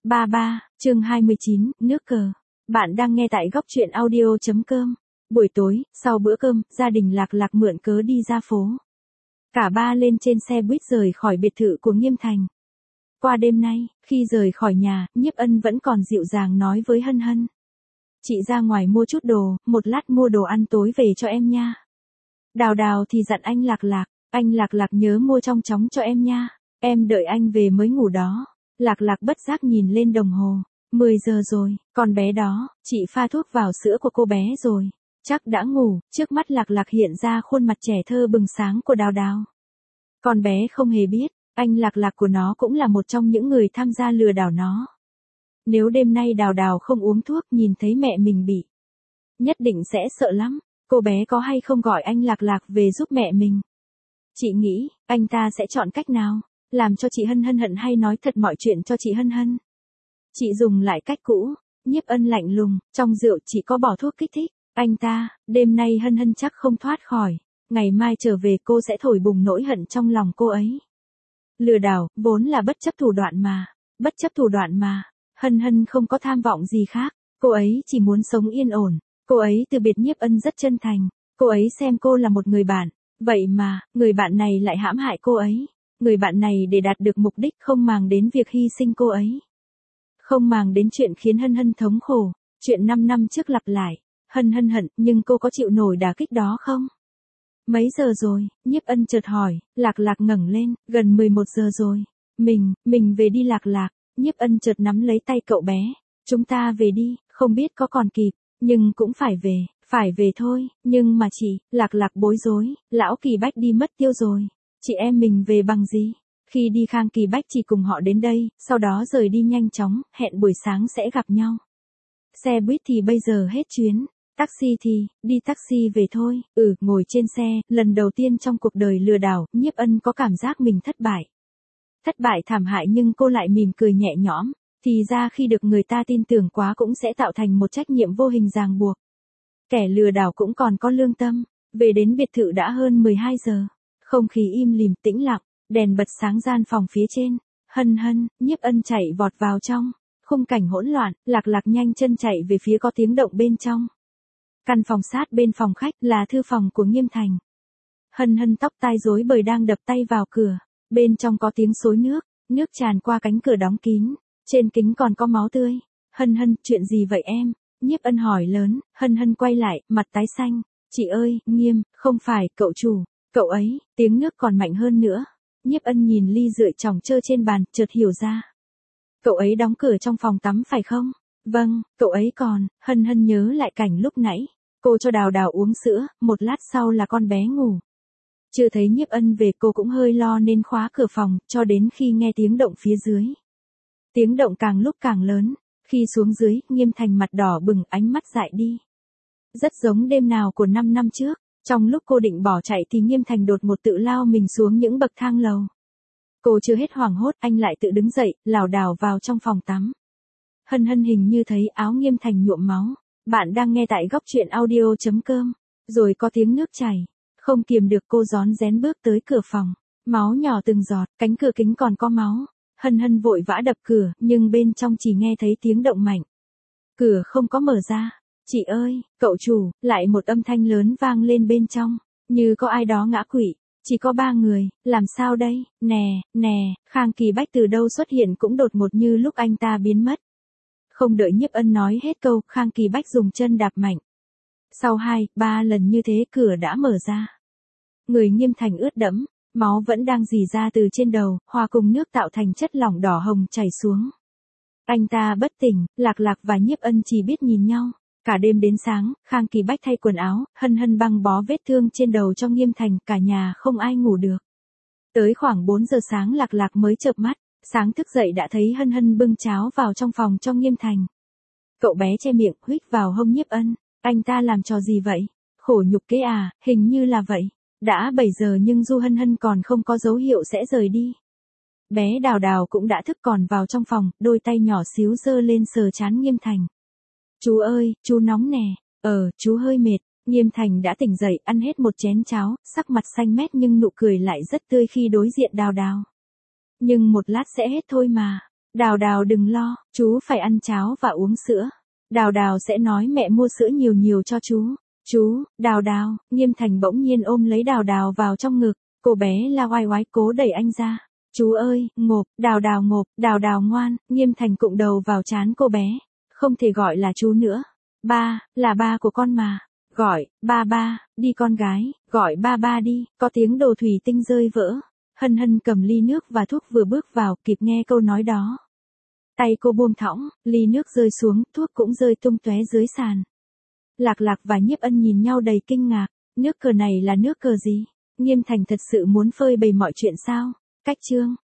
33, chương 29, nước cờ. Bạn đang nghe tại góc truyện audio.com. Buổi tối, sau bữa cơm, gia đình Lạc Lạc mượn cớ đi ra phố. Cả ba lên trên xe buýt rời khỏi biệt thự của Nghiêm Thành. Qua đêm nay, khi rời khỏi nhà, Nhiếp Ân vẫn còn dịu dàng nói với Hân Hân. Chị ra ngoài mua chút đồ, một lát mua đồ ăn tối về cho em nha. Đào Đào thì dặn anh Lạc Lạc nhớ mua trong chóng cho em nha, em đợi anh về mới ngủ đó. Lạc Lạc bất giác nhìn lên đồng hồ, 10 giờ rồi, con bé đó, chị pha thuốc vào sữa của cô bé rồi, chắc đã ngủ. Trước mắt Lạc Lạc hiện ra khuôn mặt trẻ thơ bừng sáng của Đào Đào. Con bé không hề biết, anh Lạc Lạc của nó cũng là một trong những người tham gia lừa đảo nó. Nếu đêm nay Đào Đào không uống thuốc nhìn thấy mẹ mình bị, nhất định sẽ sợ lắm. Cô bé có hay không gọi anh Lạc Lạc về giúp mẹ mình? Chị nghĩ, anh ta sẽ chọn cách nào? Làm cho chị Hân Hân hận hay nói thật mọi chuyện cho chị Hân Hân? Chị dùng lại cách cũ. Nhiếp Ân lạnh lùng, trong rượu chỉ có bỏ thuốc kích thích. Anh ta, đêm nay Hân Hân chắc không thoát khỏi. Ngày mai trở về cô sẽ thổi bùng nỗi hận trong lòng cô ấy. Lừa đảo, vốn là bất chấp thủ đoạn mà. Hân Hân không có tham vọng gì khác. Cô ấy chỉ muốn sống yên ổn. Cô ấy từ biệt Nhiếp Ân rất chân thành. Cô ấy xem cô là một người bạn. Vậy mà, người bạn này lại hãm hại cô ấy. Người bạn này để đạt được mục đích không màng đến việc hy sinh cô ấy. Không màng đến chuyện khiến Hân Hân thống khổ. Chuyện 5 năm trước lặp lại. Hân Hân hận, nhưng cô có chịu nổi đả kích đó không? Mấy giờ rồi? Nhiếp Ân chợt hỏi. Lạc Lạc ngẩng lên, gần 11 giờ rồi. Mình về đi Lạc Lạc. Nhiếp Ân chợt nắm lấy tay cậu bé. Chúng ta về đi, không biết có còn kịp, nhưng cũng phải về thôi. Nhưng mà chị, Lạc Lạc bối rối, lão Kỳ Bách đi mất tiêu rồi. Chị em mình về bằng gì? Khi đi Khang Kỳ Bách chỉ cùng họ đến đây, sau đó rời đi nhanh chóng, hẹn buổi sáng sẽ gặp nhau. Xe buýt thì bây giờ hết chuyến, taxi thì, đi taxi về thôi. Ngồi trên xe, lần đầu tiên trong cuộc đời lừa đảo, Nhiếp Ân có cảm giác mình thất bại. Thất bại thảm hại nhưng cô lại mỉm cười nhẹ nhõm, thì ra khi được người ta tin tưởng quá cũng sẽ tạo thành một trách nhiệm vô hình ràng buộc. Kẻ lừa đảo cũng còn có lương tâm. Về đến biệt thự đã hơn 12 giờ. Không khí im lìm tĩnh lặng, đèn bật sáng gian phòng phía trên. Hân Hân, Nhiếp Ân chạy vọt vào trong. Khung cảnh hỗn loạn, Lạc Lạc nhanh chân chạy về phía có tiếng động bên trong. Căn phòng sát bên phòng khách là thư phòng của Nghiêm Thành. Hân Hân tóc tai rối bời đang đập tay vào cửa. Bên trong có tiếng xối nước tràn qua cánh cửa đóng kín. Trên kính còn có máu tươi. Hân Hân, chuyện gì vậy em? Nhiếp Ân hỏi lớn. Hân Hân quay lại, mặt tái xanh. Chị ơi, Nghiêm, không phải, cậu chủ. Cậu ấy, tiếng nước còn mạnh hơn nữa. Nhiếp Ân nhìn ly rượu chỏng chơ trên bàn, chợt hiểu ra. Cậu ấy đóng cửa trong phòng tắm phải không? Vâng, cậu ấy còn. Hân Hân nhớ lại cảnh lúc nãy. Cô cho Đào Đào uống sữa, một lát sau là con bé ngủ. Chưa thấy Nhiếp Ân về cô cũng hơi lo nên khóa cửa phòng, cho đến khi nghe tiếng động phía dưới. Tiếng động càng lúc càng lớn. Khi xuống dưới, Nghiêm Thành mặt đỏ bừng, ánh mắt dại đi. Rất giống đêm nào của 5 năm trước. Trong lúc cô định bỏ chạy thì Nghiêm Thành đột ngột tự lao mình xuống những bậc thang lầu. Cô chưa hết hoảng hốt, anh lại tự đứng dậy, lảo đảo vào trong phòng tắm. Hân Hân hình như thấy áo Nghiêm Thành nhuộm máu. Bạn đang nghe tại góc truyện audio.com. Rồi có tiếng nước chảy. Không kiềm được cô rón rén bước tới cửa phòng. Máu nhỏ từng giọt, cánh cửa kính còn có máu. Hân Hân vội vã đập cửa, nhưng bên trong chỉ nghe thấy tiếng động mạnh. Cửa không có mở ra. Chị ơi, cậu chủ, lại một âm thanh lớn vang lên bên trong, như có ai đó ngã quỵ. Chỉ có 3 người, làm sao đây? Nè, Khang Kỳ Bách từ đâu xuất hiện cũng đột ngột như lúc anh ta biến mất. Không đợi Nhiếp Ân nói hết câu, Khang Kỳ Bách dùng chân đạp mạnh. Sau 2-3 lần như thế cửa đã mở ra. Người Nghiêm Thành ướt đẫm, máu vẫn đang rỉ ra từ trên đầu, hòa cùng nước tạo thành chất lỏng đỏ hồng chảy xuống. Anh ta bất tỉnh, Lạc Lạc và Nhiếp Ân chỉ biết nhìn nhau. Cả đêm đến sáng, Khang Kỳ Bách thay quần áo, Hân Hân băng bó vết thương trên đầu cho Nghiêm Thành, cả nhà không ai ngủ được. Tới khoảng 4 giờ sáng Lạc Lạc mới chợp mắt, sáng thức dậy đã thấy Hân Hân bưng cháo vào trong phòng cho Nghiêm Thành. Cậu bé che miệng, huých vào hông Nhiếp Ân, anh ta làm trò gì vậy? Khổ nhục kế à, hình như là vậy. Đã 7 giờ nhưng Du Hân Hân còn không có dấu hiệu sẽ rời đi. Bé Đào Đào cũng đã thức còn vào trong phòng, đôi tay nhỏ xíu giơ lên sờ trán Nghiêm Thành. Chú ơi, chú nóng nè. Chú hơi mệt. Nghiêm Thành đã tỉnh dậy, ăn hết một chén cháo, sắc mặt xanh mét nhưng nụ cười lại rất tươi khi đối diện Đào Đào. Nhưng một lát sẽ hết thôi mà. Đào Đào đừng lo, chú phải ăn cháo và uống sữa. Đào Đào sẽ nói mẹ mua sữa nhiều nhiều cho chú. Chú, Đào Đào, Nghiêm Thành bỗng nhiên ôm lấy Đào Đào vào trong ngực, cô bé la oai oái cố đẩy anh ra. Chú ơi, ngộp, ngộp, Đào Đào ngoan, Nghiêm Thành cụng đầu vào trán cô bé. Không thể gọi là chú nữa. Ba, là ba của con mà. Gọi, ba, đi con gái, gọi ba đi, có tiếng đồ thủy tinh rơi vỡ. Hân Hân cầm ly nước và thuốc vừa bước vào, kịp nghe câu nói đó. Tay cô buông thõng, ly nước rơi xuống, thuốc cũng rơi tung tóe dưới sàn. Lạc Lạc và Nhiếp Ân nhìn nhau đầy kinh ngạc, nước cờ này là nước cờ gì? Nghiêm Thành thật sự muốn phơi bày mọi chuyện sao? Cách chương